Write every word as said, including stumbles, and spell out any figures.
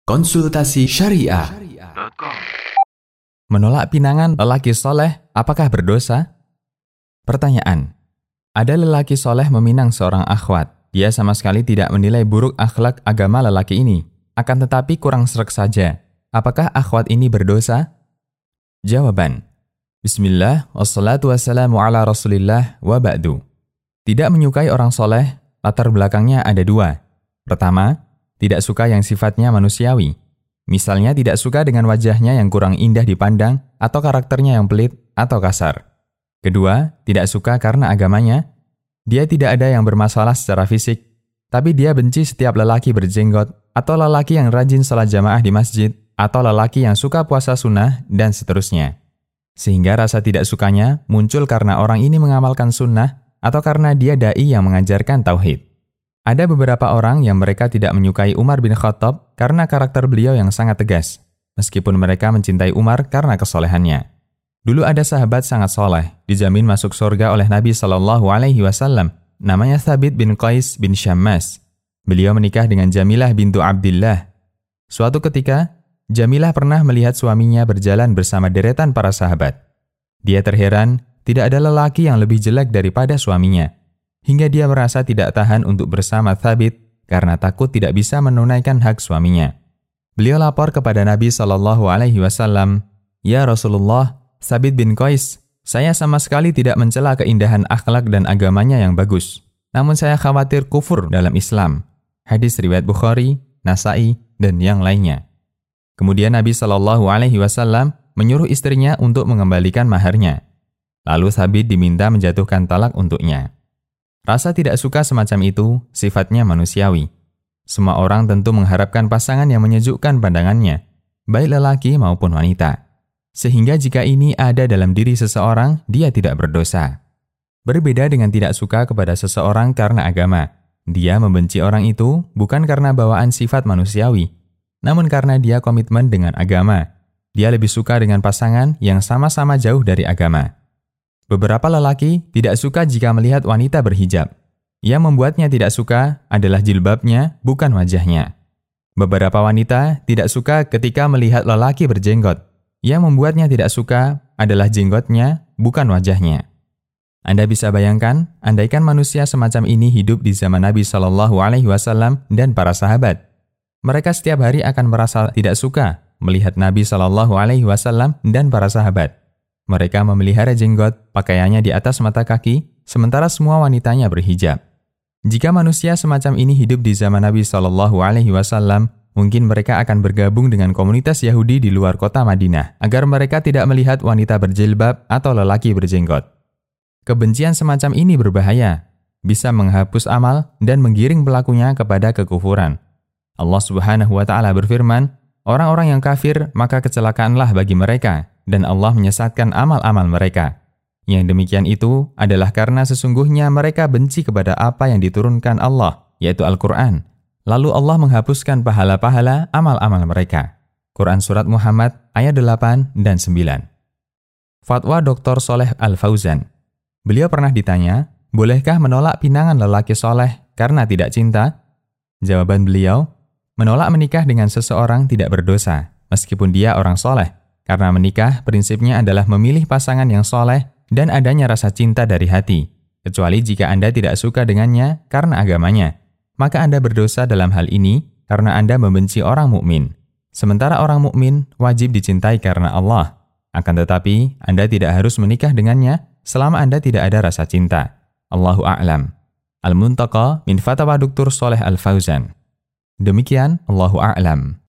Konsultasi Syariah. Menolak pinangan lelaki soleh, apakah berdosa? Pertanyaan. Ada lelaki soleh meminang seorang akhwat. Dia sama sekali tidak menilai buruk akhlak agama lelaki ini. Akan tetapi kurang sreg saja. Apakah akhwat ini berdosa? Jawaban. Bismillah, wassalatu wassalamu ala rasulillah, wa ba'du. Tidak menyukai orang soleh, latar belakangnya ada dua. Pertama, tidak suka yang sifatnya manusiawi. Misalnya tidak suka dengan wajahnya yang kurang indah dipandang atau karakternya yang pelit atau kasar. Kedua, tidak suka karena agamanya. Dia tidak ada yang bermasalah secara fisik, tapi dia benci setiap lelaki berjenggot atau lelaki yang rajin salat jamaah di masjid atau lelaki yang suka puasa sunnah dan seterusnya. Sehingga rasa tidak sukanya muncul karena orang ini mengamalkan sunnah atau karena dia dai yang mengajarkan tauhid. Ada beberapa orang yang mereka tidak menyukai Umar bin Khattab karena karakter beliau yang sangat tegas, meskipun mereka mencintai Umar karena kesolehannya. Dulu ada sahabat sangat soleh, dijamin masuk surga oleh Nabi Shallallahu Alaihi Wasallam, namanya Thabit bin Qais bin Syammas. Beliau menikah dengan Jamilah bintu Abdillah. Suatu ketika, Jamilah pernah melihat suaminya berjalan bersama deretan para sahabat. Dia terheran, tidak ada lelaki yang lebih jelek daripada suaminya. Hingga dia merasa tidak tahan untuk bersama Thabit karena takut tidak bisa menunaikan hak suaminya. Beliau lapor kepada Nabi Shallallahu Alaihi Wasallam, "Ya Rasulullah, Thabit bin Qais, saya sama sekali tidak mencela keindahan akhlak dan agamanya yang bagus. Namun saya khawatir kufur dalam Islam." Hadis riwayat Bukhari, Nasai, dan yang lainnya. Kemudian Nabi Shallallahu Alaihi Wasallam menyuruh istrinya untuk mengembalikan maharnya. Lalu Thabit diminta menjatuhkan talak untuknya. Rasa tidak suka semacam itu sifatnya manusiawi. Semua orang tentu mengharapkan pasangan yang menyejukkan pandangannya, baik lelaki maupun wanita. Sehingga jika ini ada dalam diri seseorang, dia tidak berdosa. Berbeda dengan tidak suka kepada seseorang karena agama. Dia membenci orang itu bukan karena bawaan sifat manusiawi, namun karena dia komitmen dengan agama. Dia lebih suka dengan pasangan yang sama-sama jauh dari agama. Beberapa lelaki tidak suka jika melihat wanita berhijab. Yang membuatnya tidak suka adalah jilbabnya, bukan wajahnya. Beberapa wanita tidak suka ketika melihat lelaki berjenggot. Yang membuatnya tidak suka adalah jenggotnya, bukan wajahnya. Anda bisa bayangkan, andaikan manusia semacam ini hidup di zaman Nabi Shallallahu Alaihi Wasallam dan para sahabat. Mereka setiap hari akan merasa tidak suka melihat Nabi Shallallahu Alaihi Wasallam dan para sahabat. Mereka memelihara jenggot, pakaiannya di atas mata kaki, sementara semua wanitanya berhijab. Jika manusia semacam ini hidup di zaman Nabi Shallallahu Alaihi Wasallam, mungkin mereka akan bergabung dengan komunitas Yahudi di luar kota Madinah, agar mereka tidak melihat wanita berjilbab atau lelaki berjenggot. Kebencian semacam ini berbahaya, bisa menghapus amal dan menggiring pelakunya kepada kekufuran. Allah Subhanahu wa Ta'ala berfirman, "Orang-orang yang kafir, maka kecelakaanlah bagi mereka, dan Allah menyesatkan amal-amal mereka. Yang demikian itu adalah karena sesungguhnya mereka benci kepada apa yang diturunkan Allah, yaitu Al-Quran. Lalu Allah menghapuskan pahala-pahala amal-amal mereka." Quran Surat Muhammad ayat delapan dan sembilan. Fatwa Doktor Shaleh Al-Fauzan. Beliau pernah ditanya, bolehkah menolak pinangan lelaki soleh karena tidak cinta? Jawaban beliau, menolak menikah dengan seseorang tidak berdosa, meskipun dia orang soleh. Karena menikah prinsipnya adalah memilih pasangan yang soleh dan adanya rasa cinta dari hati. Kecuali jika Anda tidak suka dengannya karena agamanya. Maka Anda berdosa dalam hal ini karena Anda membenci orang mukmin. Sementara orang mukmin wajib dicintai karena Allah. Akan tetapi, Anda tidak harus menikah dengannya selama Anda tidak ada rasa cinta. Allahu a'lam. Al-Muntaqa min Fatwa Doktor Shaleh Al-Fauzan. Demikian, Allahu a'lam.